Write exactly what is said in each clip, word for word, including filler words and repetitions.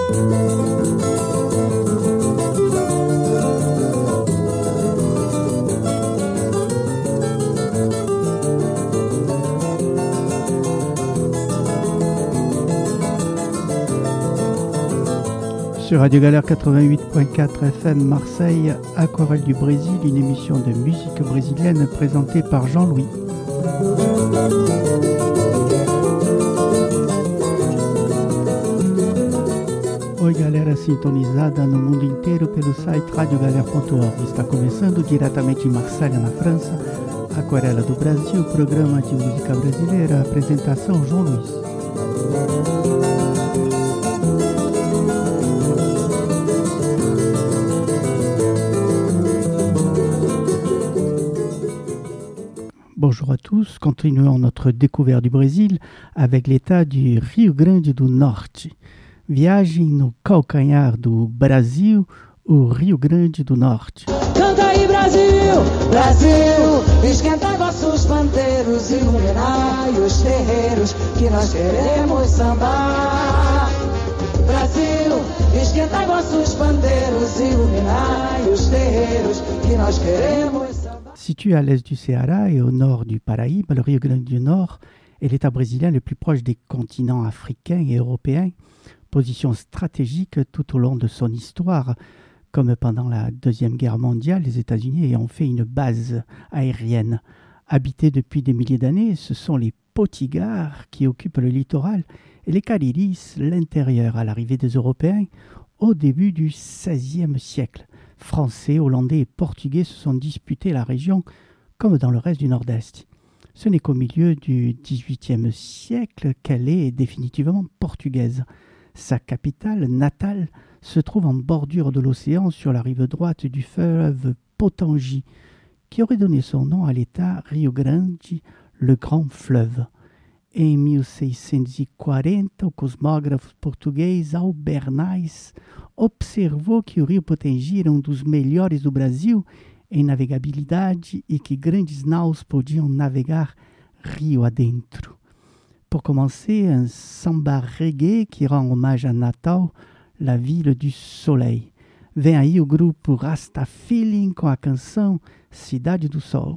Sur Radio Galère quatre-vingt-huit point quatre F M Marseille, Aquarelle du Brésil, une émission de musique brésilienne présentée par Jean-Louis. Oi galera sintonizada no mundo inteiro pelo site radio galera ponto org. Está começando diretamente em Marselha, na França, Aquarela do Brasil, programa de música brasileira, apresentação João Luiz. Bonjour à tous, continuons notre découverte du Brésil avec l'état du Rio Grande do Norte. Viagem no calcanhar do Brasil, o Rio Grande do Norte. Canta aí Brasil, Brasil, esquenta vossos pandeiros, iluminai os terreiros que nós queremos sambar. Brasil, esquenta vossos pandeiros, iluminai os terreiros que nós queremos sambar. Situé à l'est du Ceará et au nord du Paraíba, le Rio Grande du Nord est l'état brésilien le plus proche des continents africains et européens, position stratégique tout au long de son histoire, comme pendant la Deuxième Guerre mondiale, les États-Unis ayant fait une base aérienne. Habitée depuis des milliers d'années, ce sont les Potiguars qui occupent le littoral et les Cariris l'intérieur à l'arrivée des Européens au début du seizième siècle. Français, Hollandais et Portugais se sont disputés la région comme dans le reste du Nord-Est. Ce n'est qu'au milieu du dix-huitième siècle qu'elle est définitivement portugaise. Sa capitale natale se trouve en bordure de l'océan sur la rive droite du fleuve Potengi, qui aurait donné son nom à l'état Rio Grande, le grand fleuve. Em mil seiscentos e quarenta, o cosmógrafo português Albernaz observou que o Rio Potengi era um dos melhores do Brasil em navegabilidade e que grandes naus podiam navegar rio adentro. Pour commencer, un samba reggae qui rend hommage à Natal, la ville du soleil. Vem aí o grupo Rasta Feeling com a canção Cidade do Sol.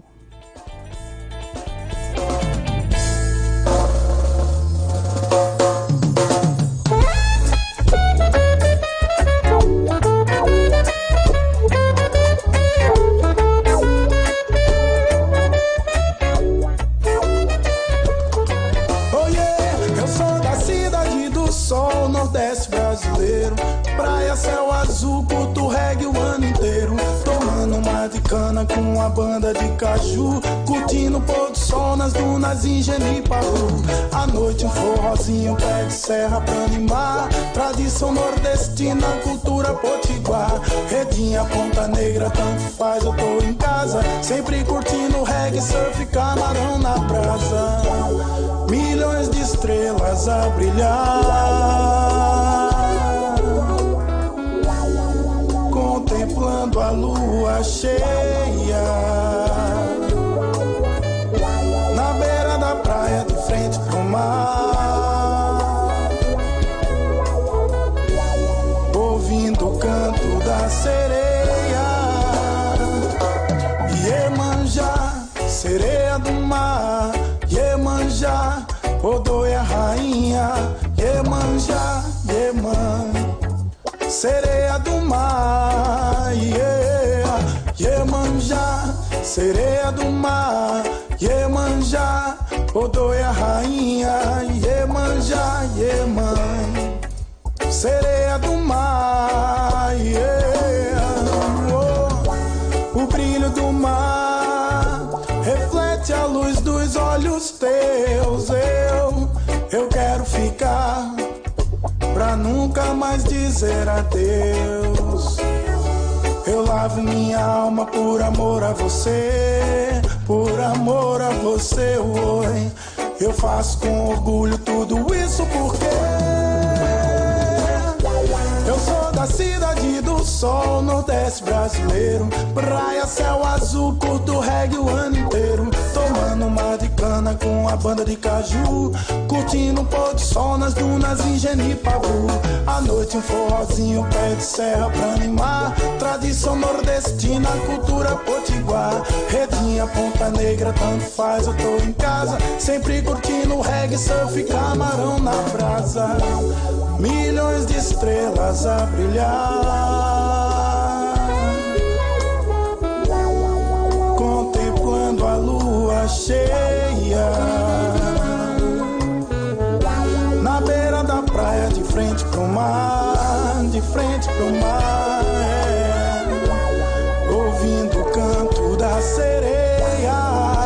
Praia, céu azul, curto reggae o ano inteiro. Tomando uma de cana com a banda de caju, curtindo o pôr do sol nas dunas em Geniparu. À noite um forrozinho, pé de serra pra animar. Tradição nordestina, cultura potiguar. Redinha, Ponta Negra, tanto faz, eu tô em casa. Sempre curtindo reggae, surf, camarão na brasa. Milhões de estrelas a brilhar, contemplando a lua cheia, na beira da praia de frente pro mar, ouvindo o canto da sereia. Iemanjá, sereia do mar, Iemanjá, Odoia rainha, Iemanjá, Iemanjá, sereia do mar, yeah. Iemanjá, sereia do mar, Iemanjá, Odoia rainha, Iemanjá, Iemanjá, sereia do mar, yeah. Oh, o brilho do mar reflete a luz dos olhos teus. Eu, eu quero ficar pra nunca mais dizer adeus. Eu lavo minha alma por amor a você, por amor a você, oi. Eu faço com orgulho tudo isso porque eu sou da cidade do sol, nordeste Nordeste brasileiro. Praia, céu azul, curto reggae o ano inteiro. Tomando uma de cana com a banda de caju, curtindo um pôr do sol nas dunas em Genipabu. À noite um forrozinho, pé de serra pra animar. Tradição nordestina, cultura potiguar. Redinha, Ponta Negra, tanto faz, eu tô em casa. Sempre curtindo reggae, surf, camarão na brasa. Milhões de estrelas a brilhar, contemplando a lua cheia. Na beira da praia, de frente pro mar, de frente pro mar, é. Ouvindo o canto da sereia.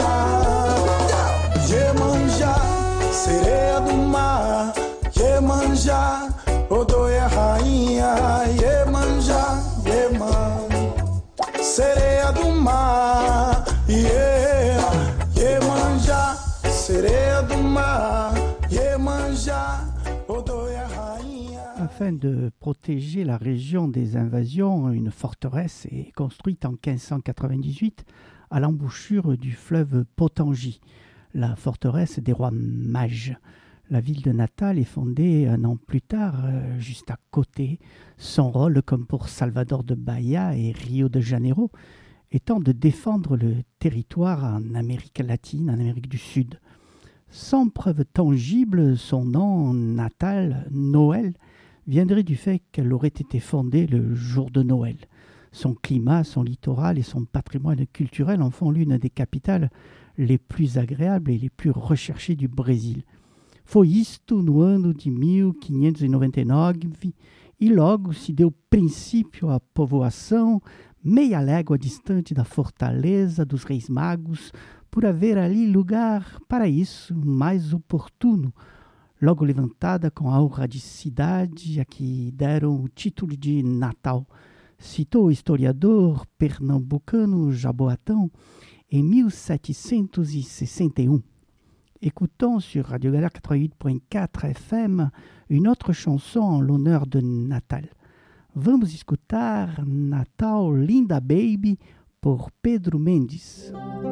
Iemanjá, sereia do mar. Iemanjá, Odoia rainha. Iemanjá, Ieman, sereia do mar. Yeah. Iemanjá, sereia do mar. Iemanjá, Odoia rainha. Afin de protéger la région des invasions, une forteresse est construite en quinze cent quatre-vingt-dix-huit à l'embouchure du fleuve Potengui, la forteresse des rois mages. La ville de Natal est fondée un an plus tard, euh, juste à côté. Son rôle, comme pour Salvador de Bahia et Rio de Janeiro, étant de défendre le territoire en Amérique latine, en Amérique du Sud. Sans preuve tangible, son nom, Natal, Noël, viendrait du fait qu'elle aurait été fondée le jour de Noël. Son climat, son littoral et son patrimoine culturel en font l'une des capitales les plus agréables et les plus recherchées du Brésil. Foi isto no ano de mil quinhentos e noventa e nove e logo se deu princípio à povoação meia légua distante da fortaleza dos Reis Magos, por haver ali lugar para isso mais oportuno, logo levantada com a aura de cidade a que deram o título de Natal, citou o historiador pernambucano Jaboatão em mille sept cent soixante-et-un. Écoutons sur Radio Galère quatre-vingt-huit point quatre F M une autre chanson en l'honneur de Natal. Vamos escutar Natal Linda Baby por Pedro Mendes.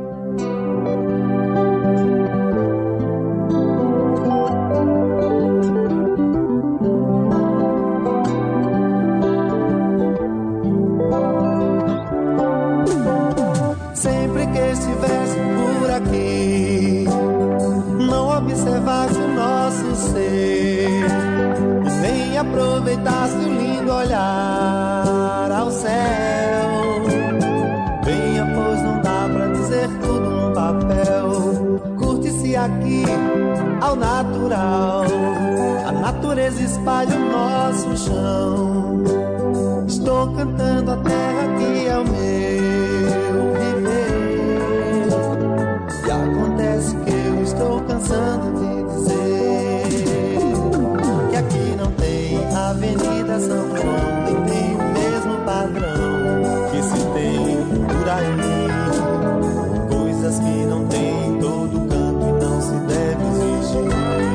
Sempre que estivesse por aqui, não observasse o nosso ser, nem aproveitasse o lindo olhar ao céu. Venha, pois não dá pra dizer tudo num papel. Curte-se aqui ao natural, a natureza espalha o nosso chão. Estou cantando a terra que é o meu viver, e acontece que eu estou cansando de dizer que aqui não tem Avenida São João, nem tem o mesmo padrão que se tem por aí. Coisas que não tem em todo canto e não se deve exigir.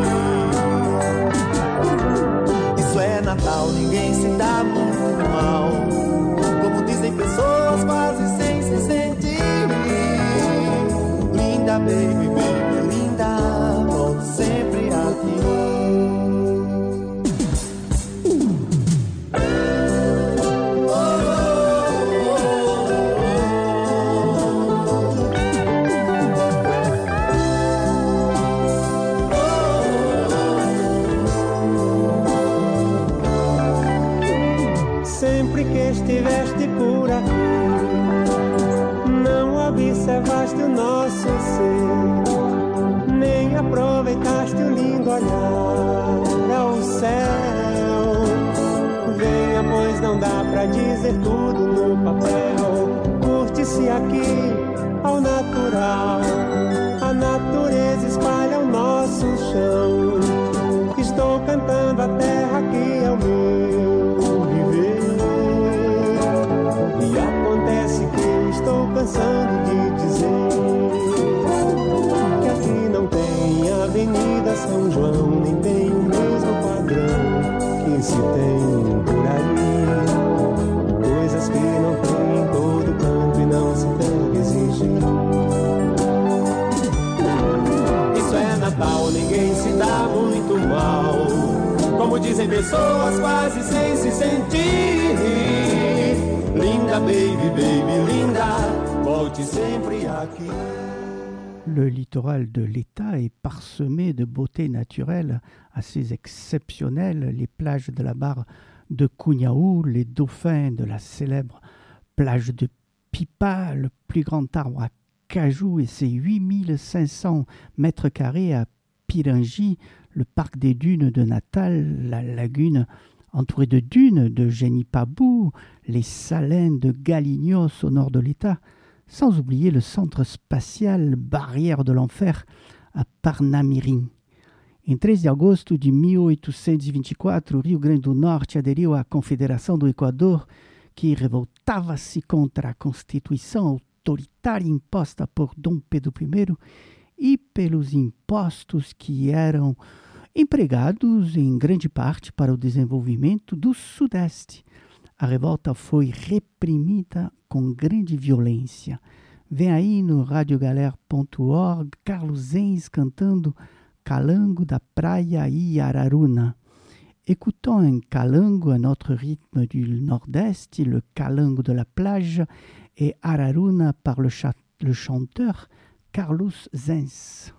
Isso é Natal, ninguém se dá muito mal, como dizem pessoas quase sem se sentir. Linda baby, baby, linda, volto sempre aqui. Sempre que estiveste por aqui, não observaste o nosso ser, nem aproveitaste o lindo olhar ao céu. Venha, pois não dá pra dizer tudo no papel. Curte-se aqui ao natural, a natureza espalha o nosso chão. Estou cantando a terra que é o meu viver, e acontece que eu estou cansando de dizer que aqui não tem Avenida São João, nem tem o mesmo padrão que se tem por aí. Coisas que não tem como dizem pessoas quase sem se sentir. Linda, baby, baby, linda, volte sempre aqui. Le littoral de l'État est parsemé de beautés naturelles assez exceptionnelles. Les plages de la barre de Cunhaú, les dauphins de la célèbre plage de Pipa, le plus grand arbre à cajou et ses huit mille cinq cents mètres carrés à Pirangi, le parc des dunes de Natal, la lagune entourée de dunes de Genipabu, les salins de Galinhos au nord de l'État, sans oublier le centre spatial Barrière de l'Enfer à Parnamirim. Em três de agosto de mil oitocentos e vinte e quatro, o Rio Grande do Norte aderiu à Confederação do Equador, que revoltava-se contra a Constituição autoritária imposta por Dom Pedro I e pelos impostos que eram empregados em grande parte para o desenvolvimento do Sudeste. A revolta foi reprimida com grande violência. Vem aí no radiogalère ponto org Carlos Zenz cantando Calango da Praia e Araruna. Écoutons un calango à notre rythme du Nord-Est, le calango de la plage et Araruna par le, cha- le chanteur Carlos Zenz.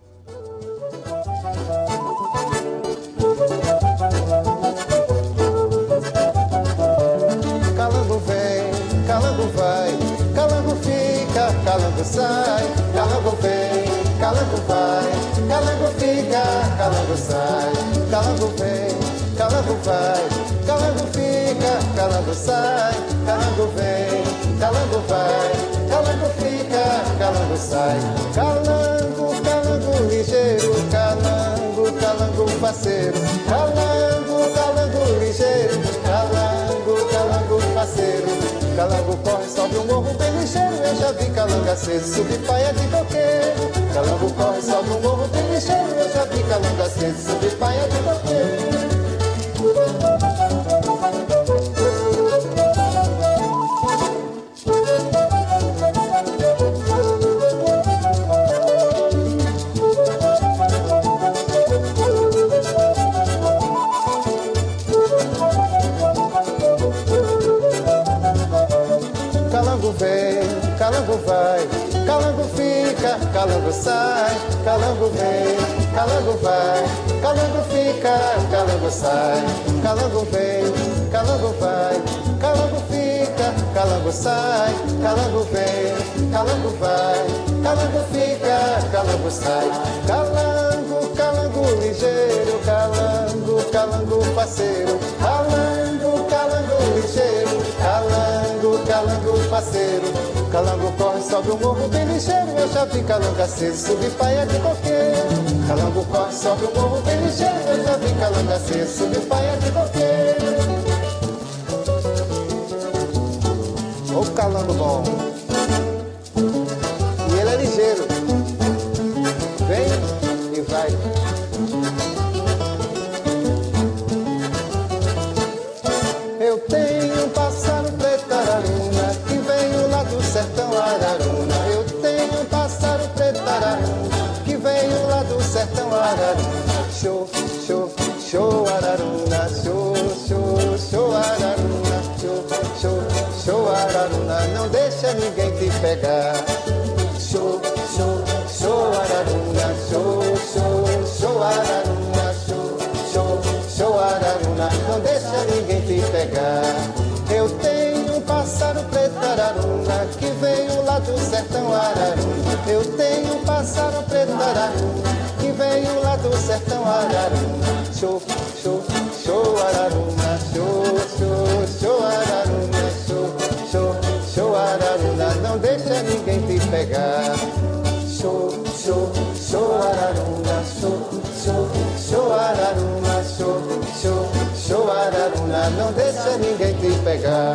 Calango vem, calango vai, calango fica, calango sai, calango vem, calango vai, calango fica, calango sai, calango vem, calango vai, calango fica, calango sai, calango vem, calango vai, calango fica, calango sai, calango, calango ligeiro, calango, calango faceiro, calango, calango ligeiro, calango, calango faceiro, calango corre, sobe o morro bem ligeiro, eu já vi calango aceso, subir paia de coqueiro, calango corre, sobe o morro bem ligeiro, eu já vi calango aceso, subir paia de coqueiro. Calango vem, calango vai, calango fica, calango sai, calango vem, calango vai, calango fica, calango sai, calango vem, calango vai, calango fica, calango sai, calango vem, calango vai, calango fica, calango sai, calango, calango ligeiro, calango, calango faceiro, calango, calango ligeiro, calango, calango faceiro, calango corre, sobe o morro bem ligeiro, eu já vi calango aceso, subir paia de coqueiro, calango corre, sobe o morro bem ligeiro, eu já vi calango aceso, subir paia de coqueiro. Ô calango bom, e ele é ligeiro, vem e vai. Eu tenho um pássaro preto araruna, que veio lá do sertão Araruna. Eu tenho um pássaro preto araruna, que veio lá do sertão Araruna. Show, show, show Araruna, show, show, show Araruna, show, show, show Araruna, não deixa ninguém te pegar. Show, show, show Araruna, show, show, show Araruna, show, show, show Araruna, não deixa ninguém te pegar. Eu tenho um pássaro preto araruna, que veio lá do sertão Araruna. Eu tenho um pássaro preto araruna, que veio lá do sertão Araruna. Show, show, show Araruna, show, show, show Araruna, show, show, show Araruna, não deixa ninguém te pegar. Show, show, show Araruna, show, show, show Araruna, show, show, show Araruna, não deixa ninguém te pegar.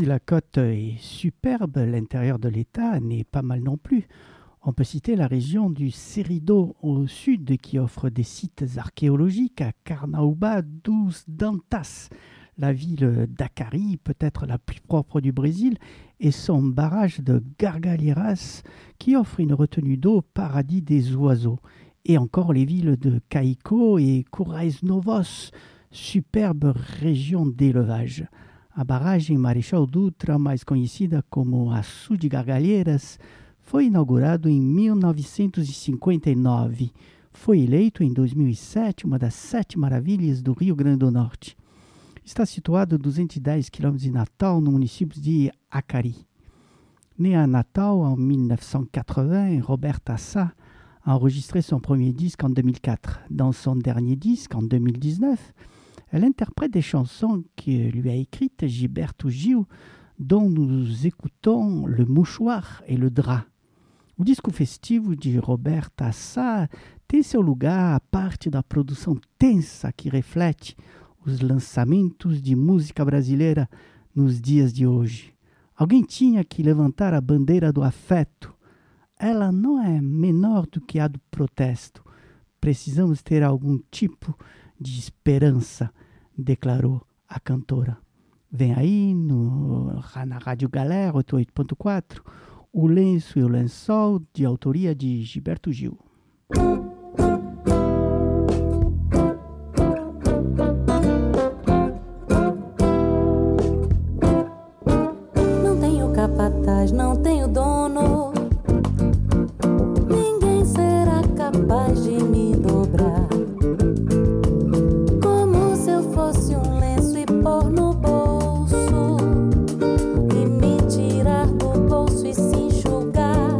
la côte est superbe, l'intérieur de l'État n'est pas mal non plus. On peut citer la région du Cerrido au sud qui offre des sites archéologiques à Carnaúba dos Dantas, la ville d'Acari, peut-être la plus propre du Brésil, et son barrage de Gargalheiras qui offre une retenue d'eau paradis des oiseaux. Et encore les villes de Caico et Currais Novos, superbe région d'élevage. A barragem Marechal Dutra, mais conhecida como Açu de Gargalheiras, foi inaugurado em mil novecentos e cinquenta e nove. Foi eleito em dois mil e sete uma das sete maravilhas do Rio Grande do Norte. Está situado a duzentos e dez quilômetros de Natal, no município de Acari. Né à Natal en mille neuf cent quatre-vingts, Roberta Assá a enregistré son premier disque en deux mille quatre. Dans son dernier disque, en deux mille dix-neuf, elle interprète des chansons que lui a écrites Gilberto Gil, dont nous écoutons Le Mouchoir et Le Drap. O disco festivo de Roberta Assá tem seu lugar à parte da produção tensa que reflete os lançamentos de música brasileira nos dias de hoje. Alguém tinha que levantar a bandeira do afeto. Ela não é menor do que a do protesto. Precisamos ter algum tipo de esperança, declarou a cantora. Vem aí no, na Rádio Galera oitenta e oito ponto quatro, O Lenço e o Lençol, de autoria de Gilberto Gil. Não tenho capataz, não tenho dono. Ninguém será capaz de me dobrar. Como se eu fosse um lenço e pôr no bolso e me tirar do bolso e se enxugar.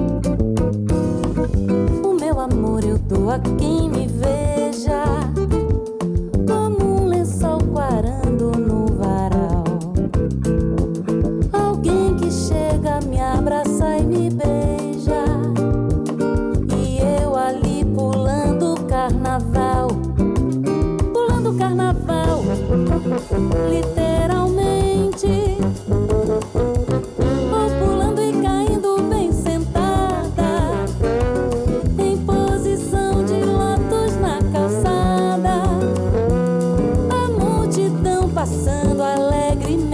O meu amor eu dou a quem me veja, como um lençol quarando no varal. Alguém que chega, me abraça e me beija, e eu ali pulando o carnaval, pulando o carnaval, literalmente, ou pulando e caindo bem sentada, em posição de lótus na calçada, a multidão passando alegremente.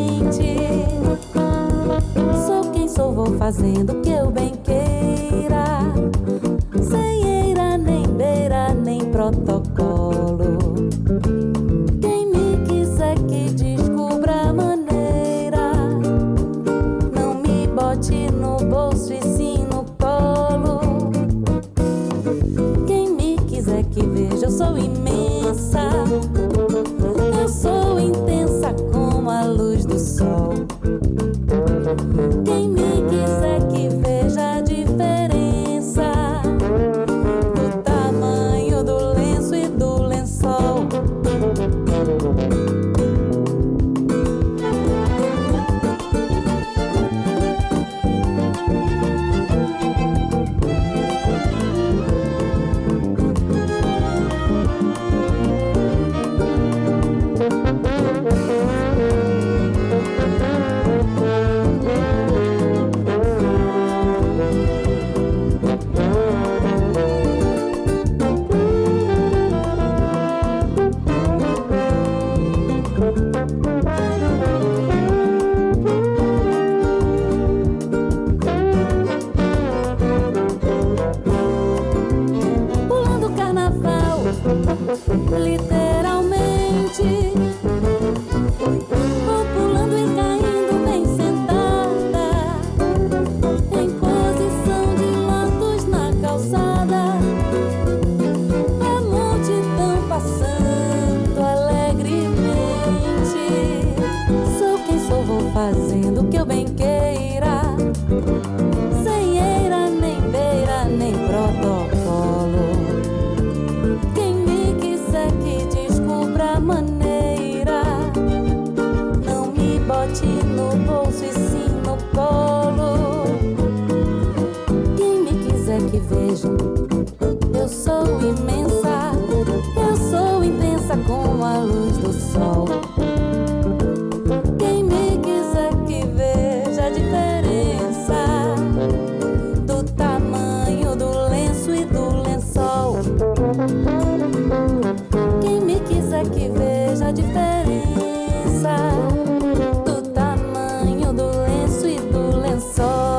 Sou quem sou, vou fazendo o que eu bem queira, sem eira, nem beira, nem protocolo. Quem me quiser que descubra a maneira, não me bote no bolso e sim no colo. Quem me quiser que veja, eu sou imensa, eu sou intensa como a luz do sol. Quem me quiser que veja a diferença do tamanho do lenço e do lençol. Pulando o carnaval, literalmente, ou pulando e caindo bem sentada, em posição de lótus na calçada, a multidão passando alegremente. diferença do tamanho do lenço e do lençol.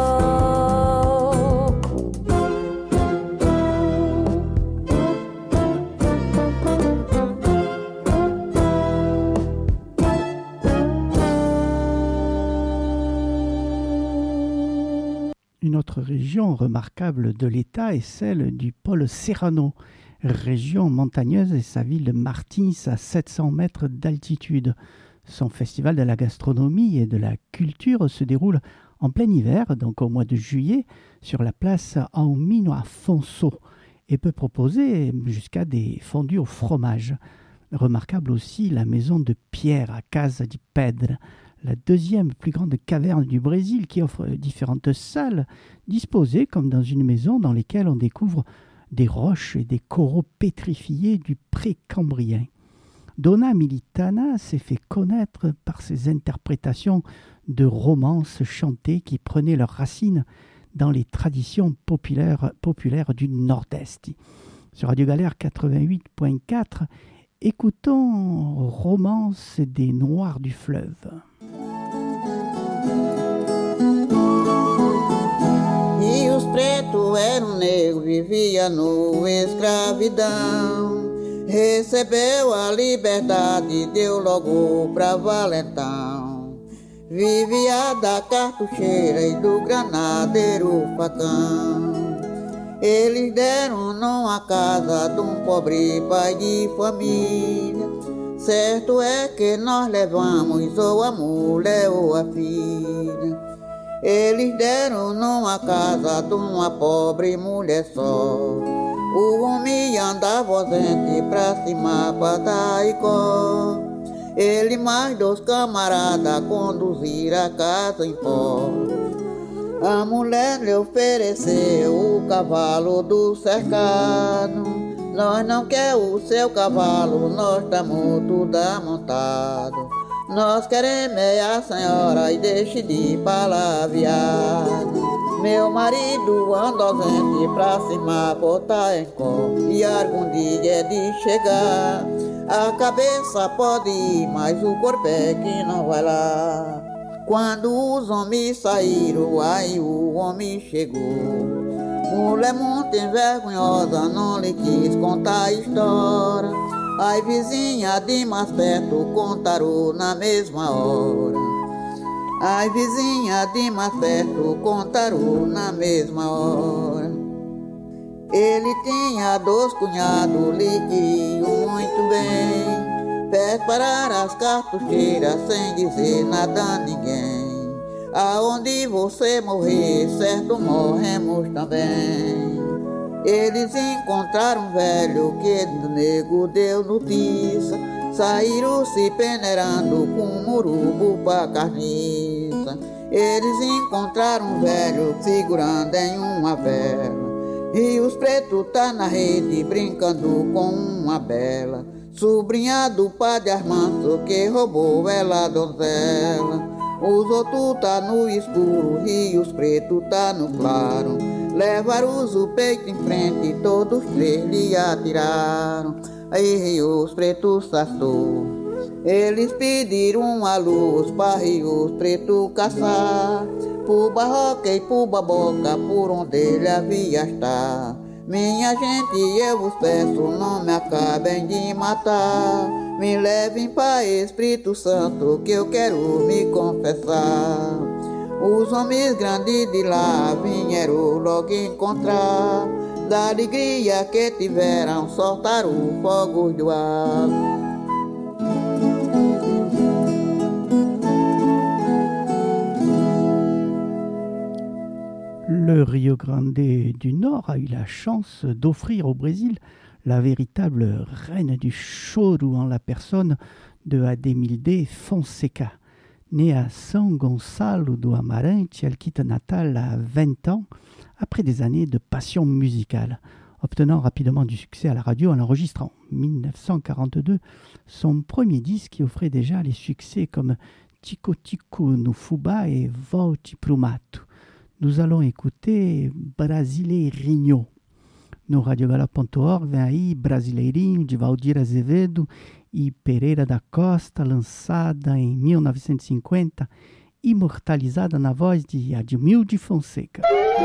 Une autre région remarquable de l'État est celle du pôle Serrano, région montagneuse, et sa ville de Martins à sept cents mètres d'altitude. Son festival de la gastronomie et de la culture se déroule en plein hiver, donc au mois de juillet, sur la place Aumino Afonso, et peut proposer jusqu'à des fondus au fromage. Remarquable aussi la maison de pierre à Casa de Pedra, la deuxième plus grande caverne du Brésil qui offre différentes salles disposées comme dans une maison dans lesquelles on découvre des roches et des coraux pétrifiés du pré-cambrien. Donna Militana s'est fait connaître par ses interprétations de romances chantées qui prenaient leurs racines dans les traditions populaires, populaires du Nord-Est. Sur Radio Galère quatre-vingt-huit point quatre, écoutons Romance des Noirs du Fleuve. E os pretos eram negros, vivia no escravidão. Recebeu a liberdade, deu logo pra valentão. Vivia da cartucheira e do granadeiro facão. Eles deram numa casa de um pobre pai de família. Certo é que nós levamos ou a mulher ou a filha. Eles deram numa casa de uma pobre mulher só. O homem andava ausente pra cima pra Taicó. Ele mais dois camaradas conduziram a casa em pó. A mulher lhe ofereceu o cavalo do cercado. Nós não quer o seu cavalo, nós estamos tudo amontado. Nós queremos é a senhora e deixe de palavrear. Meu marido anda ausente pra cima botar em cor. E algum dia é de chegar. A cabeça pode ir, mas o corpo é que não vai lá. Quando os homens saíram, aí o homem chegou. Mulher muito envergonhosa, não lhe quis contar a história. Ai, vizinha de mais perto contaram na mesma hora. Ai, vizinha de mais perto contaram na mesma hora. Ele tinha dois cunhados, lhe queriam muito bem. Prepararam as cartucheiras sem dizer nada a ninguém. Aonde você morrer, certo morremos também. Eles encontraram um velho que do nego deu notícia. Saíram se peneirando com um murubo pra carniça. Eles encontraram um velho segurando em uma vela. E os pretos tá na rede brincando com uma bela. Sobrinha do padre Armando que roubou ela donzela. Os outros tá no escuro e os pretos tá no claro. Levaram o peito em frente, todos três lhe atiraram. Aí os pretos sastou. Eles pediram a luz para os pretos caçar. Por barroca e por baboca, por onde ele havia estar. Minha gente, eu vos peço, não me acabem de matar. Me levem para Espírito Santo, que eu quero me confessar. Os homens grandes de lá vieram logo encontrar. Da alegria que tiveram, soltaram o fogo do ar. Le Rio Grande du Nord a eu la chance d'offrir au Brésil la véritable reine du choro en la personne de Ademilde Fonseca. Née à São Gonçalo do Amarante, elle quitte Natal à vingt ans après des années de passion musicale. Obtenant rapidement du succès à la radio, elle enregistre en dix-neuf cent quarante-deux son premier disque qui offrait déjà les succès comme Tico Tico no Fubá et Volte pro Mato. Nous allons écouter Brasileirinho. No radiogalop ponto org vem aí Brasileirinho de Valdir Azevedo e Pereira da Costa, lançada em mil novecentos e cinquenta, imortalizada na voz de Admilde Fonseca.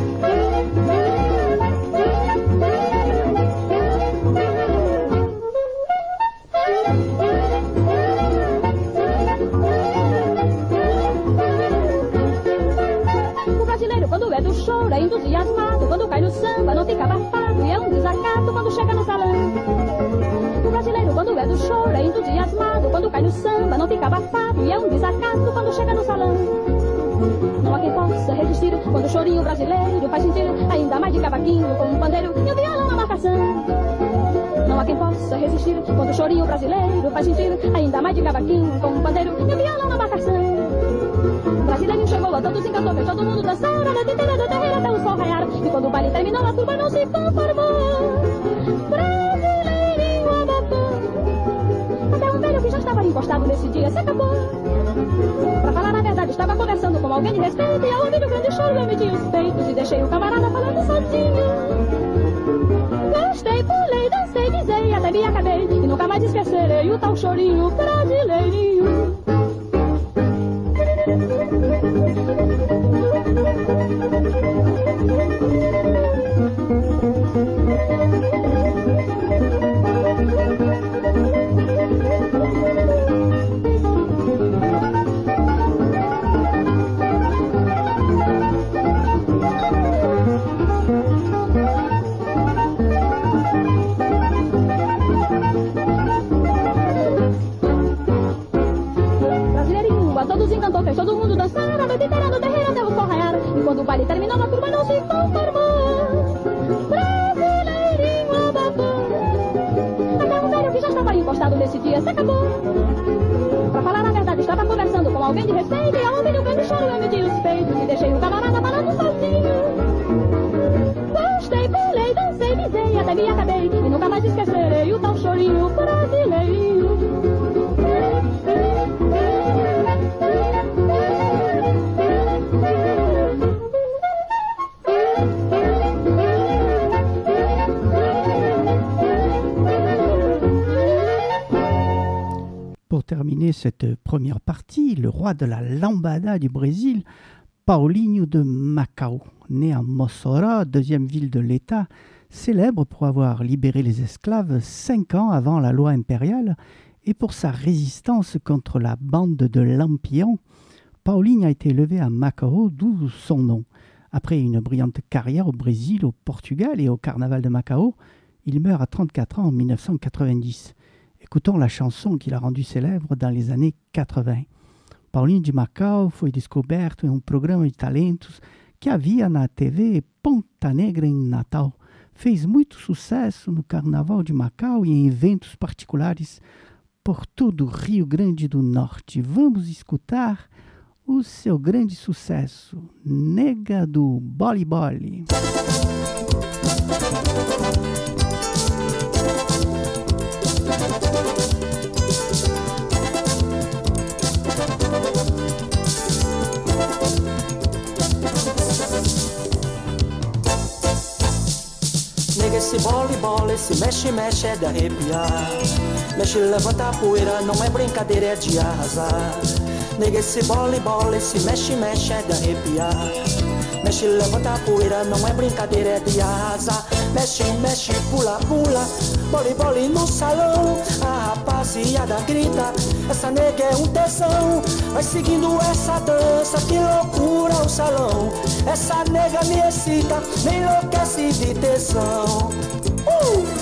O brasileiro, quando é do choro, é entusiasmado, quando cai no samba, não fica abafado, e é um desacato quando chega no salão. O brasileiro, quando é do choro, é entusiasmado, quando cai no samba, não fica abafado, e é um desacato quando chega no salão. Não há quem possa resistir quando o chorinho brasileiro faz sentir ainda mais de cavaquinho com um pandeiro e um violão na marcação. Não há quem possa resistir quando o chorinho brasileiro faz sentir ainda mais de cavaquinho com um pandeiro e um violão na marcação. O brasileiro chegou a todos, encantou, fez todo mundo dançar a noite inteira do terreiro até o sol raiar. E quando o baile terminou, a turma não se conformou. Brasileirinho abafou. Até um velho que já estava encostado nesse dia se acabou. Pra falar a verdade, estava conversando com alguém de respeito, e ao ouvir o grande choro eu meti os peitos e deixei o camarada falando sozinho. Gostei, pulei, dancei, dizei, até me acabei, e nunca mais esquecerei o tal chorinho brasileirinho. Fez todo mundo dançar a noite inteira no terreiro até o sol raiar. E quando o baile terminou, a turma não se conformou. Brasileirinho abafou. Até um velho que já estava encostado nesse dia se acabou. Pra falar a verdade, estava conversando com alguém de respeito, e ao ouvir o grande choro eu meti os peitos e deixei o camarada falando sozinho. Gostei, pulei, dancei, dizei, até me acabei, e nunca mais esquecerei o tal chorinho brasileirinho. Pour terminer cette première partie, le roi de la lambada du Brésil, Paulinho de Macao, né à Mossoró, deuxième ville de l'État, célèbre pour avoir libéré les esclaves cinq ans avant la loi impériale et pour sa résistance contre la bande de Lampion. Paulinho a été élevé à Macao, d'où son nom. Après une brillante carrière au Brésil, au Portugal et au Carnaval de Macao, il meurt à trente-quatre ans en mille neuf cent quatre-vingt-dix. Écoutons la chanson qu'il a rendue célèbre dans les années quatre-vingts. Paulinho de Macao foi descoberto em um programa de talentos que havia na T V Ponta Negra em Natal. Fez muito sucesso no Carnaval de Macau e em eventos particulares por todo o Rio Grande do Norte. Vamos escutar o seu grande sucesso, Nega do Boli Boli. Nega, esse bole, bole, esse mexe, mexe é de arrepiar. Mexe, levanta a poeira, não é brincadeira, é de arrasar. Nega, esse bole, bole, esse mexe, mexe é de arrepiar. Mexe, levanta a poeira, não é brincadeira, é de arrasar. Mexe, mexe, pula, pula, bole, bole no salão. A rapaziada grita, essa nega é um tesão. Vai seguindo essa dança, que loucura o salão. Essa nega me excita, me enlouquece de tesão. uh!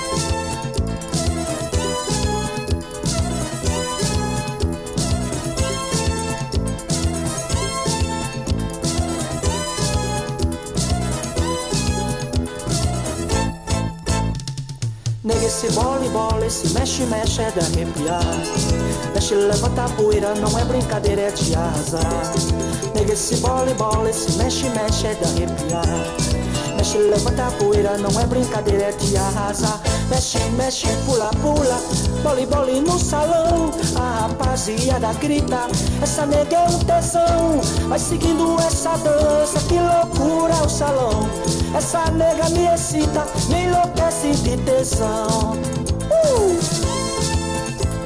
Nega, esse bole, bole, esse mexe, mexe é de arrepiar. Mexe, levanta a poeira, não é brincadeira, é de arrasar. Nega, esse bole, bole, esse mexe, mexe é de arrepiar. Mexe, levanta a poeira, não é brincadeira, é de arrasar. Mexe, mexe, pula, pula, bole, bole no salão. A rapaziada grita, essa nega é um tesão. Vai seguindo essa dança, que loucura o salão. Essa nega me excita, me enlouquece de tesão. uh!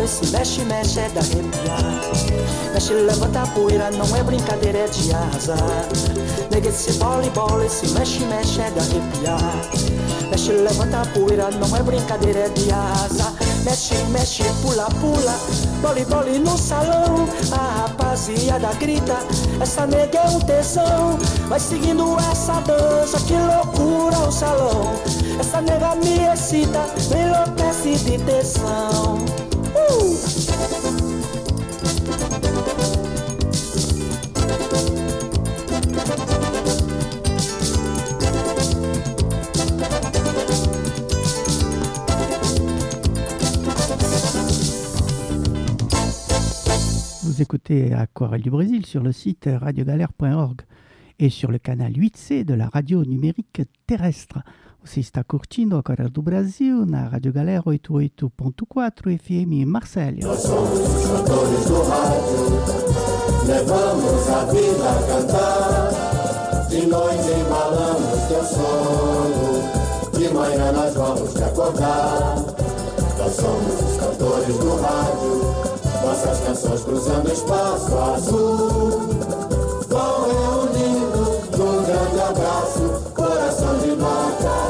bola, esse mexe, mexe é de arrepiar. Mexe, levanta a poeira, não é brincadeira, é de arrasar. Nega, esse bola, bola, esse mexe, mexe é de arrepiar. Mexe, levanta a poeira, não é brincadeira, é de arrasar. Mexe, mexe, pula, pula, bole, bole no salão. A rapaziada grita, essa nega é um tesão. Vai seguindo essa dança, que loucura o salão. Essa nega me excita, me enlouquece de tesão. uh! Vous écoutez Aquarelle du Brésil sur le site radio galère point org et sur le canal huit C de la radio numérique terrestre. Você está curtindo Aquarelle do Brasil na Rádio Galera oitenta e oito ponto quatro F M em Marselha. Nós somos os cantores do rádio, levamos a vida a cantar. De noite embalamos teu sono, de manhã nós vamos te acordar. Nós somos os cantores do rádio, nossas canções cruzando espaço azul, vão reunindo num grande abraço, coração de nota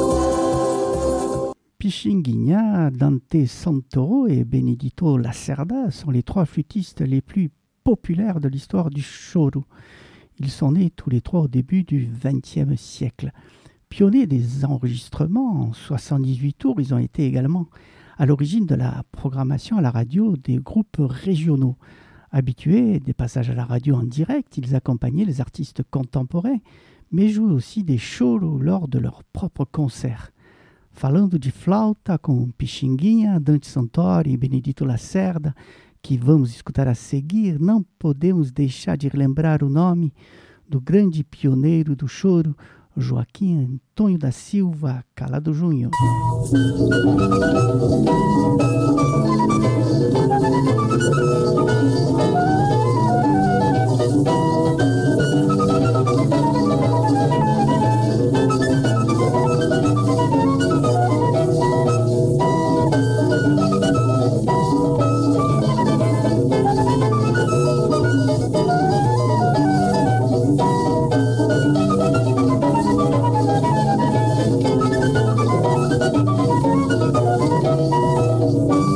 azul. Pichinguinha, Dante Santoro et Benedito Lacerda sont les trois flûtistes les plus populaires de l'histoire du choro. Ils sont nés tous les trois au début du vingtième siècle. Pionniers des enregistrements en soixante-dix-huit tours, ils ont été également à l'origine de la programmation à la radio des groupes régionaux. Habitués des passages à la radio en direct, ils accompagnaient les artistes contemporains, mais jouaient aussi des choros lors de leurs propres concerts. Falando de flauta com Pichinguinha, Dante Santoro e Benedito Lacerda, que vamos escutar a seguir, não podemos deixar de lembrar o nome do grande pioneiro do choro, Joaquim Antônio da Silva Calado Júnior. Thank you.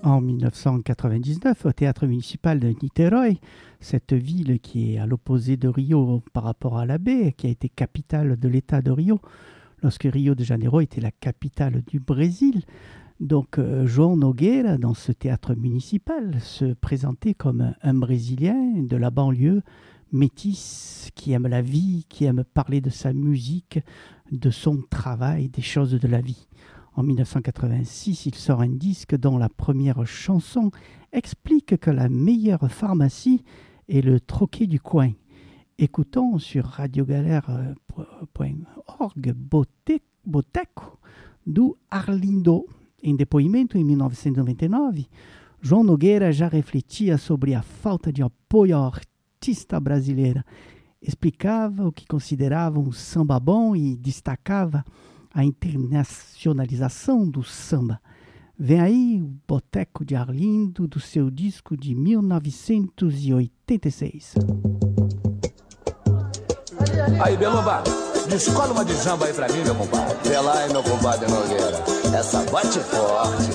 En dix-neuf cent quatre-vingt-dix-neuf, au théâtre municipal de Niterói, cette ville qui est à l'opposé de Rio par rapport à la baie, qui a été capitale de l'État de Rio, lorsque Rio de Janeiro était la capitale du Brésil. Donc, euh, João Nogueira, dans ce théâtre municipal, se présentait comme un, un Brésilien de la banlieue, métis, qui aime la vie, qui aime parler de sa musique, de son travail, des choses de la vie. En dix-neuf cent quatre-vingt-six, il sort un disque dont la première chanson explique que la meilleure pharmacie est le troquet du coin. Écoutons sur radio galère point org Boteco do Arlindo. Em depoimento em mil novecentos e noventa e nove, João Nogueira já refletia sobre a falta de apoio ao artista brasileira. Explicava o que considerava um samba bom e destacava a internacionalização do samba. Vem aí o Boteco de Arlindo, do seu disco de mil novecentos e oitenta e seis. Aí, Belomba, descola uma de jamba aí pra mim, meu compadre. Vê lá aí, meu compadre Nogueira. Essa bate forte.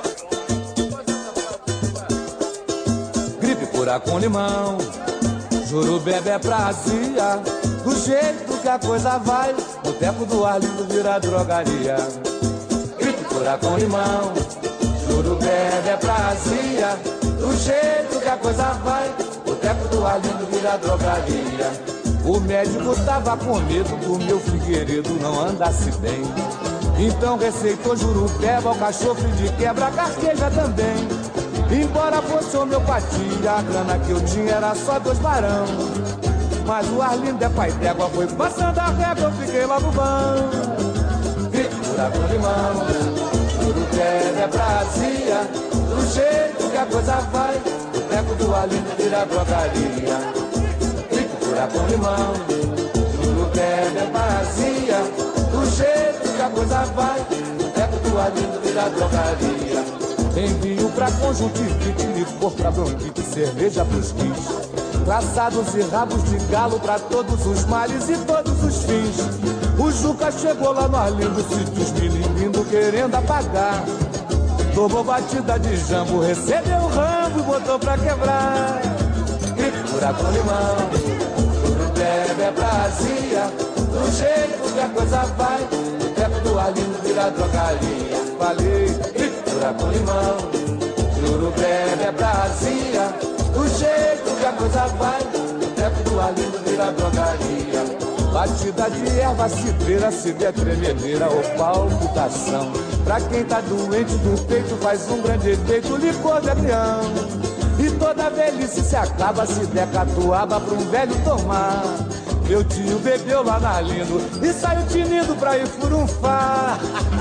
Gripe pura com limão, Jurubebe é pra azia. Do jeito que a coisa vai, Boteco do Arlindo vira drogaria. Gripe pura com limão, Jurubebe é pra azia. Do jeito que a coisa vai, Boteco do Arlindo vira drogaria. O médico tava com medo do meu Figueiredo não andasse bem. Então receitou jurupeba, alcachofre de quebra, carqueja também. Embora fosse homeopatia, a grana que eu tinha era só dois barão. Mas o Arlindo é pai d'égua, foi passando a régua, eu fiquei logo bom. Gripe pura com limão, jurupeba é pra azia. Do jeito que a coisa vai, o teco do Arlindo vira drogaria. Pura com limão, Jurupeba é vazia. Do jeito que a coisa vai, o teco do Arlindo vira drogaria. Envio pra conjuntivite, licor pra bronquite, cerveja pros quis. Traçados e rabos de galo pra todos os males e todos os fins. O Juca chegou lá no Arlindo, sítios milimindo querendo apagar. Tomou batida de jambo, recebeu o rambo e botou pra quebrar. Gripe pura com limão, Jurupeba é vazia. Do jeito que a coisa vai, o teco do Arlindo vira drogaria. Falei, gripe pura com limão, Jurupeba é vazia. Do jeito que a coisa vai, o teco do Arlindo vira drogaria. Batida de erva, cidreira, se der tremedeira ou palpitação. Pra quem tá doente do peito faz um grande efeito, licor de avião. E toda velhice se acaba se der catuaba pra um velho tomar. Meu tio bebeu lá na Arlindo e saiu tinindo pra ir furunfar.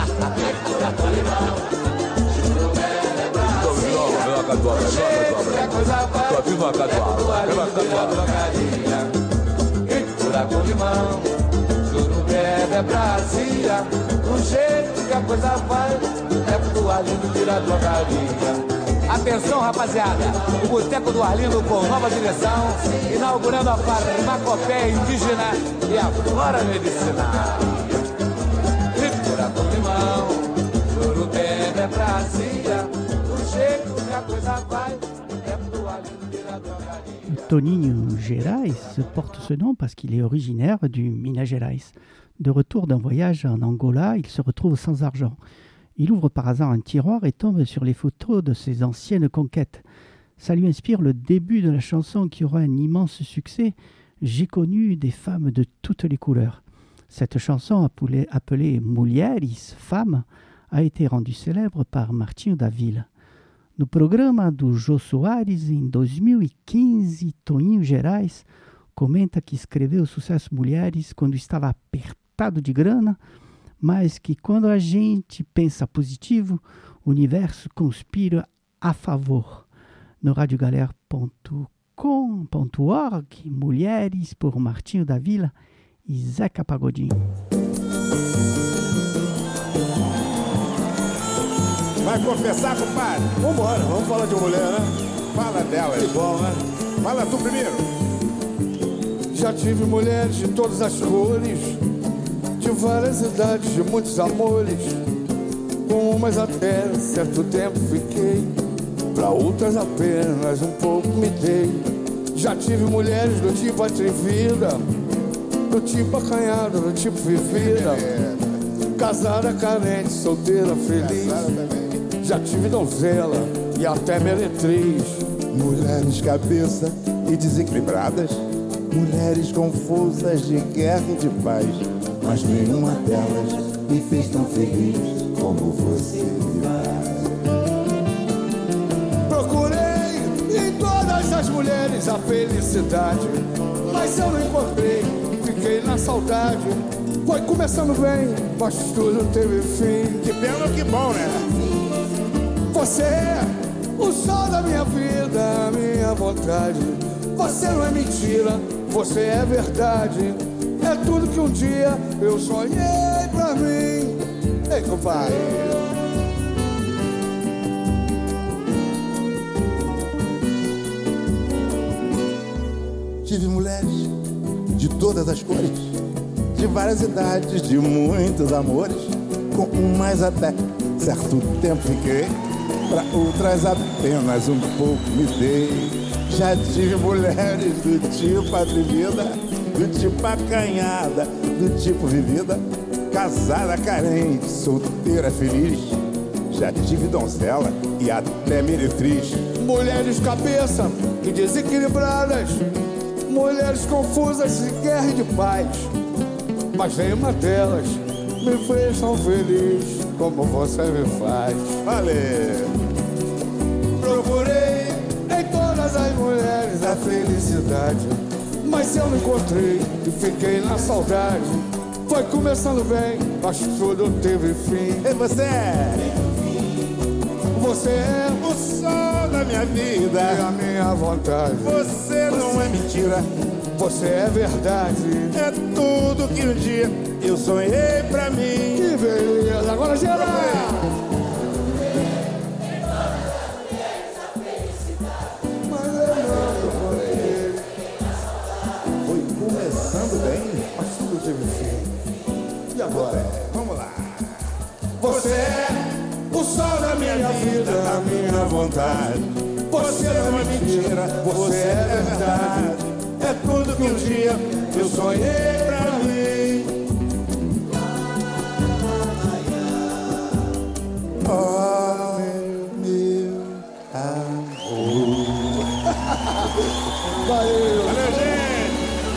Tô vindo uma catuaba, viva a catuaba. Pura com limão, Jurupeba é vazia. Do jeito que a coisa vai, o teco do Arlindo vira drogaria. Atenção, rapaziada, o Boteco do Arlindo com nova direção, inaugurando a farmacopeia indígena e a flora medicinal. Pura com limão, Jurupeba é vazia. Do jeito que a coisa vai, o teco do Arlindo vira drogaria. Toninho Gerais porte ce nom parce qu'il est originaire du Minas Gerais. De retour d'un voyage en Angola, il se retrouve sans argent. Il ouvre par hasard un tiroir et tombe sur les photos de ses anciennes conquêtes. Ça lui inspire le début de la chanson qui aura un immense succès, « J'ai connu des femmes de toutes les couleurs ». Cette chanson appelée, appelée « Mulheres », femme, a été rendue célèbre par Martinho da Vila. No programa do Jô Soares, em dois mil e quinze, Toninho Gerais comenta que escreveu o sucesso Mulheres quando estava apertado de grana, mas que quando a gente pensa positivo, o universo conspira a favor. No radio galère ponto com ponto org, Mulheres por Martinho da Vila e Zeca Pagodinho. Vai confessar, compadre? Vambora, vamos falar de mulher, né? Fala dela, que bom, né? Fala tu primeiro. Já tive mulheres de todas as cores, de várias idades, de muitos amores. Com umas até certo tempo fiquei, pra outras apenas um pouco me dei. Já tive mulheres do tipo atrevida, do tipo acanhada, do tipo vivida, casada, carente, solteira, feliz. Já tive donzela e até meretriz. Mulheres cabeça e desequilibradas, mulheres confusas de guerra e de paz, mas nenhuma delas me fez tão feliz como você me faz. Procurei em todas as mulheres a felicidade, mas eu não encontrei, fiquei na saudade. Foi começando bem, mas tudo teve fim. Que pena, que bom, né? Você é o sol da minha vida, a minha vontade. Você não é mentira, você é verdade. É tudo que um dia eu sonhei pra mim. Ei, compadre. Tive mulheres de todas as cores, de várias idades, de muitos amores. Com umas até certo tempo fiquei, pra outras apenas um pouco me dei. Já tive mulheres do tipo atrevida, do tipo acanhada, do tipo vivida, casada, carente, solteira, feliz. Já tive donzela e até meretriz. Mulheres cabeça e desequilibradas, mulheres confusas de guerra e de paz, mas nenhuma delas me fez tão feliz como você me faz. Valeu! Procurei em todas as mulheres a felicidade, mas eu não encontrei e fiquei na saudade. Foi começando bem, mas tudo teve fim. E você é? Você é o sol da minha vida e a minha vontade. Você não é mentira, você é verdade. É tudo que um dia eu sonhei pra mim. Que beleza, agora geral! Foi começando bem, mas tudo teve fim. E agora? Vamos lá. Você é o sol da minha vida, a minha vontade. Você não é mentira, você é verdade. É tudo que um dia eu sonhei pra mim. Oh, meu amor. Valeu. Valeu, gente.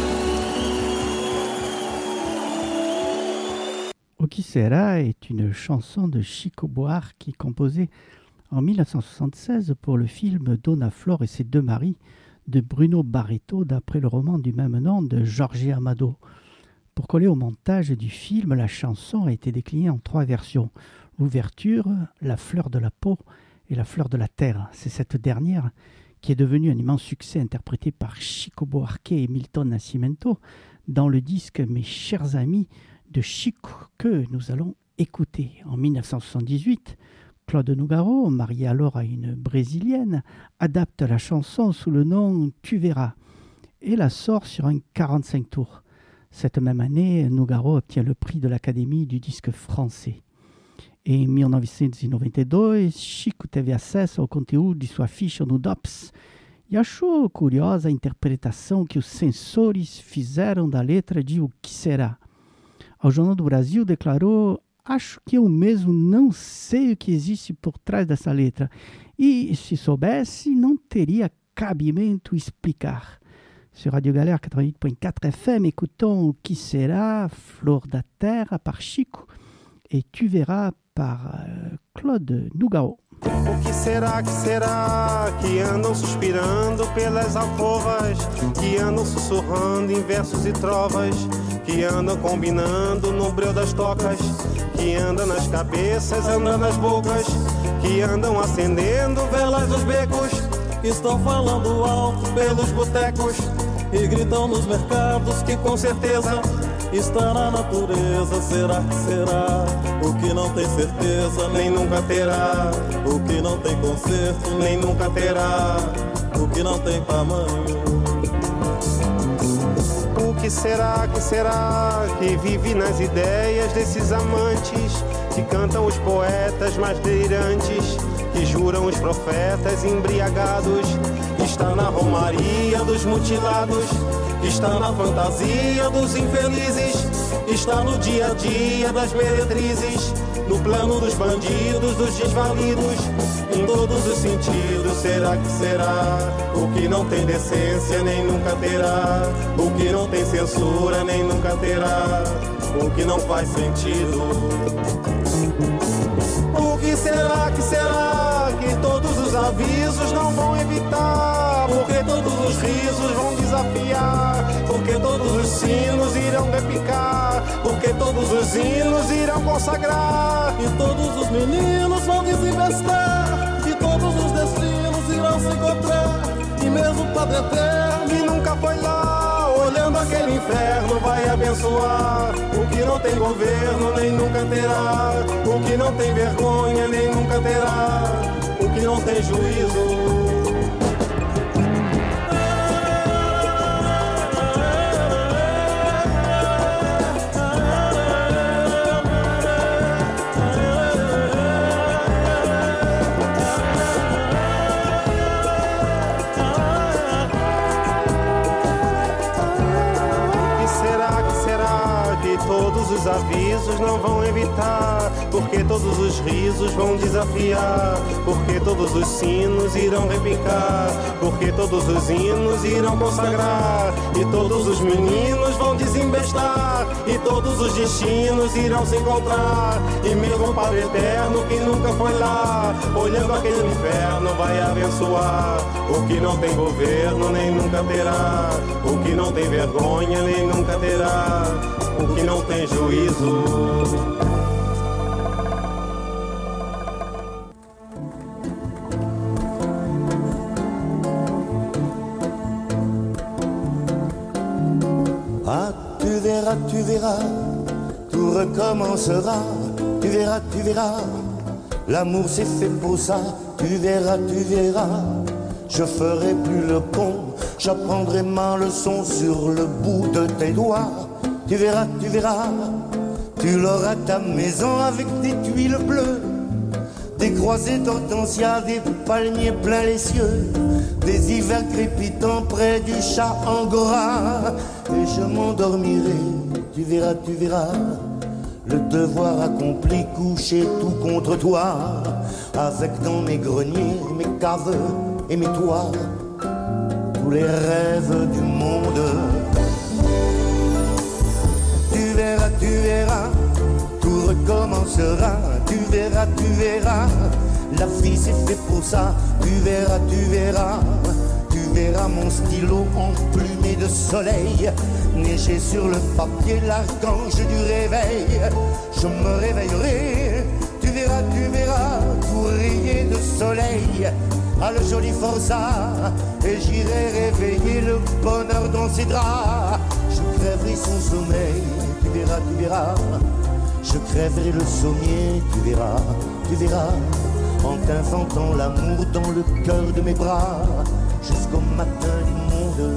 O que sera est une chanson de Chico Buarque composée en mille neuf cent soixante-seize pour le film Donna Flor et ses deux maris de Bruno Barreto d'après le roman du même nom de Jorge Amado. Pour coller au montage du film, la chanson a été déclinée en trois versions. L'ouverture, la fleur de la peau et la fleur de la terre. C'est cette dernière qui est devenue un immense succès interprété par Chico Buarque et Milton Nascimento dans le disque Mes chers amis de Chico que nous allons écouter. En mille neuf cent soixante-dix-huit, Claude Nougaro, marié alors à une brésilienne, adapte la chanson sous le nom Tu verras et la sort sur un quarante-cinq tours. Cette même année, Nougaro obtient le prix de l'Académie du disque français. Em mille novecentos e noventa e dois, Chico teve acesso ao conteúdo de sua ficha no D O P S e achou curiosa a interpretação que os censores fizeram da letra de O Que Será. Ao Jornal do Brasil declarou: acho que eu mesmo não sei o que existe por trás dessa letra e, se soubesse, não teria cabimento explicar. Sur Radio Galère quatre-vingt-huit point quatre F M, écoutons O Que Será, Flor da Terra par Chico et Tu verras par euh, Claude Nougaro. O que será, que será, que andam suspirando pelas alcovas, que andam sussurrando em versos e trovas, que andam combinando no breu das tocas, que andam nas cabeças, andam nas bocas, que andam acendendo velas nos becos, estão falando alto pelos botecos e gritam nos mercados que com certeza está na natureza. Será que será? O que não tem certeza nem nunca terá. O que não tem conserto nem nunca terá. O que não tem tamanho. O que será, que será? Que vive nas ideias desses amantes que cantam os poetas mais delirantes, que juram os profetas embriagados. Está na romaria dos mutilados, está na fantasia dos infelizes, está no dia a dia das meretrizes, no plano dos bandidos, dos desvalidos, em todos os sentidos. Será que será? O que não tem decência nem nunca terá, o que não tem censura nem nunca terá, o que não faz sentido. O que será que será que todos os avisos não vão evitar? Porque todos os risos vão desafiar, porque todos os sinos irão repicar, porque todos os hinos irão consagrar, e todos os meninos vão desinvestar, e todos os destinos irão se encontrar, e mesmo o Padre Eterno que nunca foi lá, olhando aquele inferno vai abençoar. O que não tem governo nem nunca terá, o que não tem vergonha nem nunca terá, o que não tem juízo. Todos os avisos não vão evitar, porque todos os risos vão desafiar, porque todos os sinos irão repicar, porque todos os hinos irão consagrar, e todos os meninos vão desembestar, e todos os destinos irão se encontrar, e mesmo o Padre Eterno que nunca foi lá, olhando aquele inferno vai abençoar. O que não tem governo nem nunca terá, o que não tem vergonha nem nunca terá, o que não tem juízo. Ah, tu verras, tu verras, tout recommencera. Tu verras, tu verras, l'amour c'est fait pour ça. Tu verras, tu verras, je ferai plus le con, j'apprendrai ma leçon sur le bout de tes doigts. Tu verras, tu verras, tu l'auras ta maison avec des tuiles bleues, des croisées d'hortensia, des palmiers plein les cieux, des hivers crépitants près du chat angora. Et je m'endormirai, tu verras, tu verras, le devoir accompli, couché tout contre toi, avec dans mes greniers, mes caves et mes toits, tous les rêves du monde. Tu verras, tu verras, tout recommencera. Tu verras, tu verras, la vie c'est fait pour ça. Tu verras, tu verras, tu verras mon stylo emplumé de soleil, neiger sur le papier l'archange du réveil. Je me réveillerai, tu verras, tu verras, tout rayé de soleil à le joli forçat, et j'irai réveiller le bonheur dans ses draps. Je crèverai son sommeil, tu verras, tu verras, je crèverai le sommier, tu verras, tu verras, en t'inventant l'amour dans le cœur de mes bras, jusqu'au matin du monde.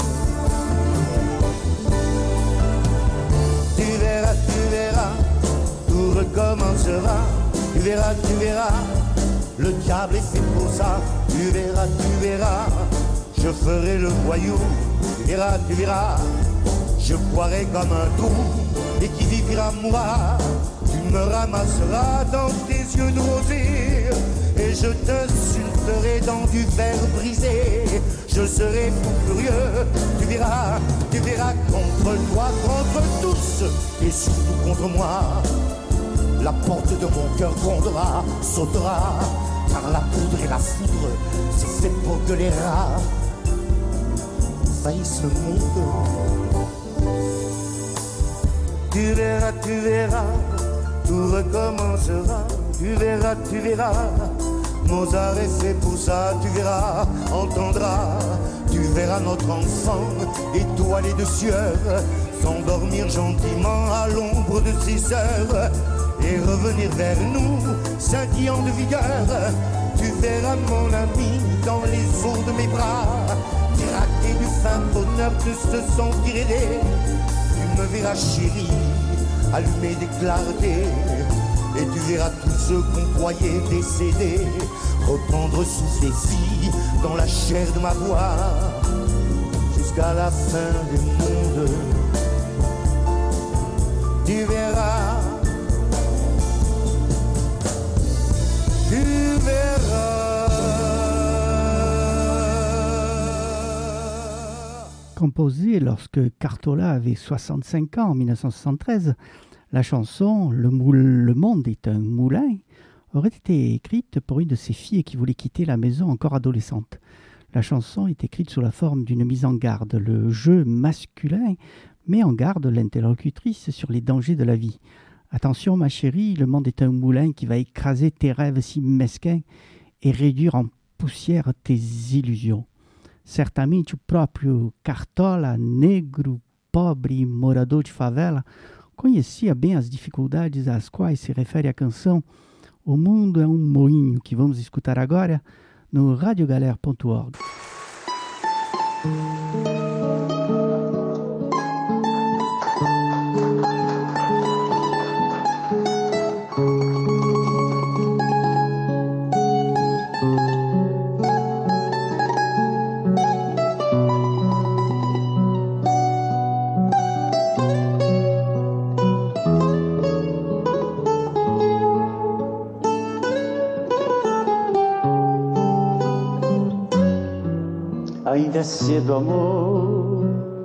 Tu verras, tu verras, tout recommencera. Tu verras, tu verras, le diable est fait pour ça. Tu verras, tu verras, je ferai le voyou. Tu verras, tu verras, je boirai comme un trou, et qui vivra mourra. Tu me ramasseras dans tes yeux de rosée, et je t'insulterai dans du verre brisé. Je serai fou furieux, tu verras, tu verras, contre toi, contre tous, et surtout contre moi. La porte de mon cœur grondera, sautera, car la poudre et la foudre, c'est fait pour que les rats envahissent le monde. Tu verras, tu verras, tout recommencera. Tu verras, tu verras, Mozart est fait pour ça. Tu verras, entendras, tu verras notre enfant étoilé de sueur s'endormir gentiment à l'ombre de ses heures et revenir vers nous, scintillant de vigueur. Tu verras mon ami dans les eaux de mes bras, craquer du fin bonheur de se sentir aidé. Tu me verras chérie, allumer des clartés, et tu verras tous ceux qu'on croyait décédés reprendre souffle et vie dans la chair de ma voix, jusqu'à la fin du monde. Tu verras, tu verras. Composée lorsque Cartola avait soixante-cinq ans en mille neuf cent soixante-treize, la chanson le, moule, le monde est un moulin aurait été écrite pour une de ses filles qui voulait quitter la maison encore adolescente. La chanson est écrite sous la forme d'une mise en garde. Le jeu masculin met en garde l'interlocutrice sur les dangers de la vie. Attention ma chérie, le monde est un moulin qui va écraser tes rêves si mesquins et réduire en poussière tes illusions. Certamente o próprio Cartola, negro, pobre e morador de favela, conhecia bem as dificuldades às quais se refere a canção O Mundo é um Moinho, que vamos escutar agora no radiogalera ponto org. Ainda é cedo, amor,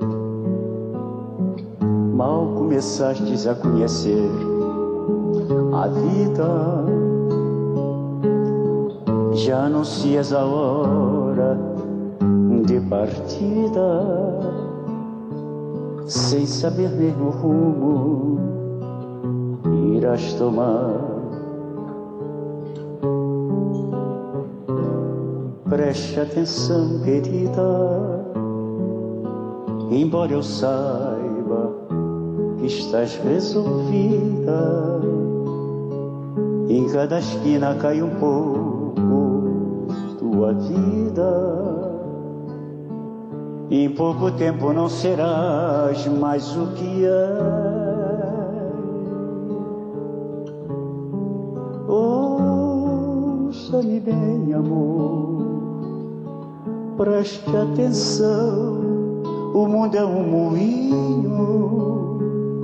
mal começastes a conhecer a vida, já anuncias a hora de partida, sem saber mesmo o rumo irás tomar. Preste atenção, querida, embora eu saiba que estás resolvida, em cada esquina cai um pouco tua vida. Em pouco tempo não serás mais o que é. Ouça-me bem, amor, preste atenção, o mundo é um moinho,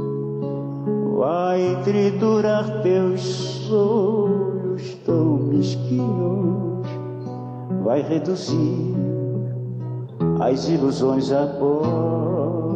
vai triturar teus sonhos tão mesquinhos, vai reduzir as ilusões a pó.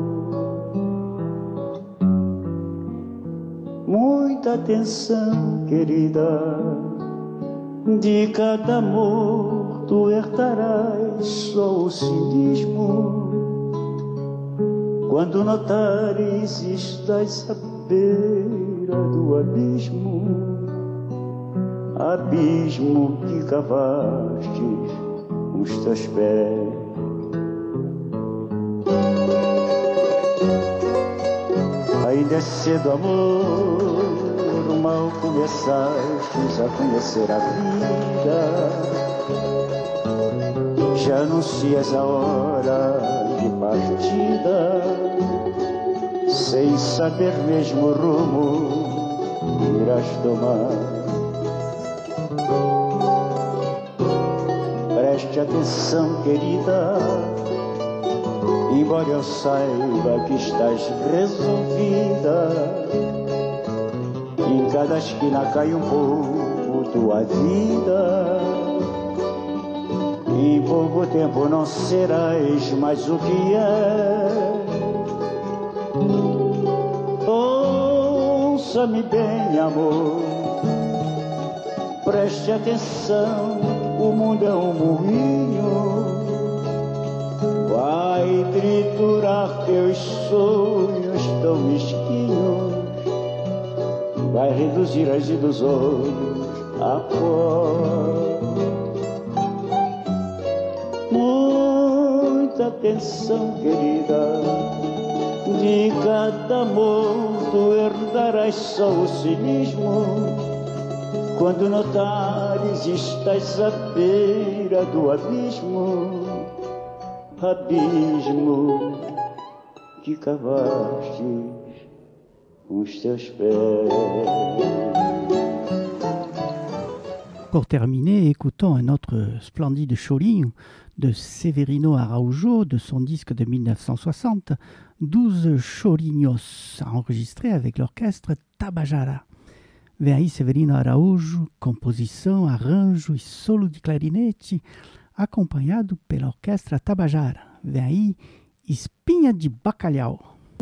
Muita atenção, querida, de cada amor tu herdarás só o cinismo. Quando notares estás à beira do abismo, abismo que cavastes com os teus pés. Ainda é cedo, amor, mal começastes a conhecer a vida, já anuncias a hora de partida, sem saber mesmo o rumo irás tomar. Preste atenção, querida, embora eu saiba que estás resolvida, em cada esquina cai um pouco tua vida. Em pouco tempo não serás mais o que é. Ouça-me bem, amor, preste atenção, o mundo é um moinho, vai triturar teus sonhos tão mesquinhos, vai reduzir as ilusões a pó. Muita atenção, querida, de cada amor tu herdarás só o cinismo. Quando notares estás à beira do abismo, abismo que cavastes com os teus pés. Pour terminer, écoutons un autre splendide cholinho de Severino Araújo de son disque de mille neuf cent soixante, douze cholinhos enregistrés avec l'orchestre Tabajara. Vem aí Severino Araújo, composição, arranjo e solo de clarinete, acompanhado pela orquestra Tabajara. Vem aí Espinha de Bacalhau.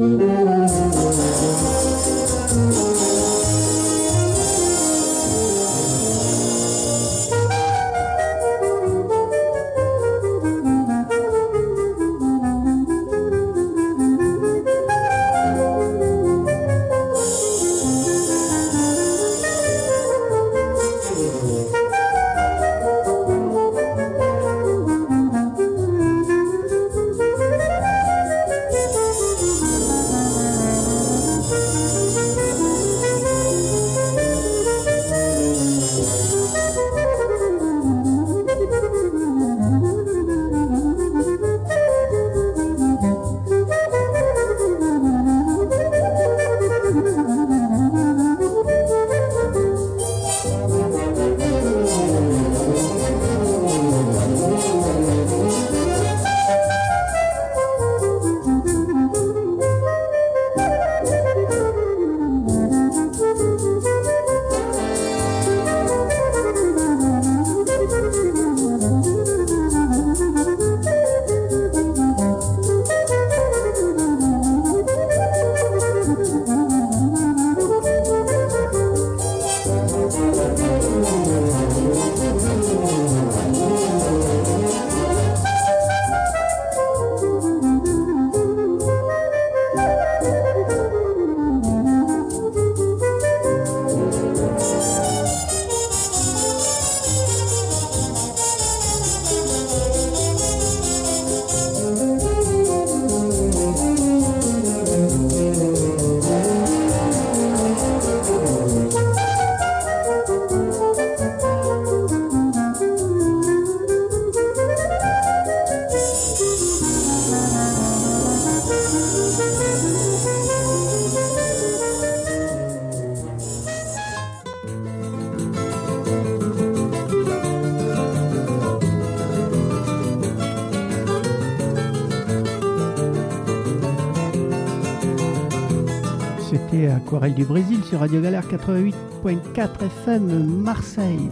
C'était Aquarelle du Brésil sur Radio Galère quatre-vingt-huit point quatre F M Marseille.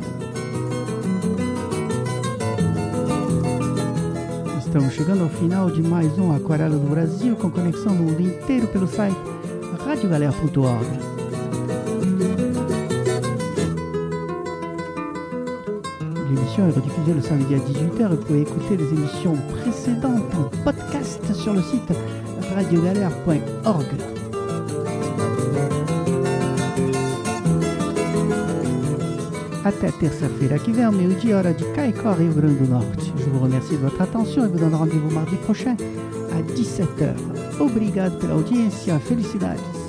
Estamos chegando ao final de mais um Aquarela do Brasil, com conexão no mundo inteiro pelo site radio galère ponto org. L'émission est rediffusée le samedi à dix-huit heures et vous pouvez écouter les émissions précédentes en podcast sur le site radio galère point org. Até terça-feira que vem, ao meio-dia, hora de Caicó, Rio Grande do Norte. Je vous remercie de votre attention et vous donne rendez-vous mardi prochain à dix-sept heures. Obrigado pela audiência. Felicidades.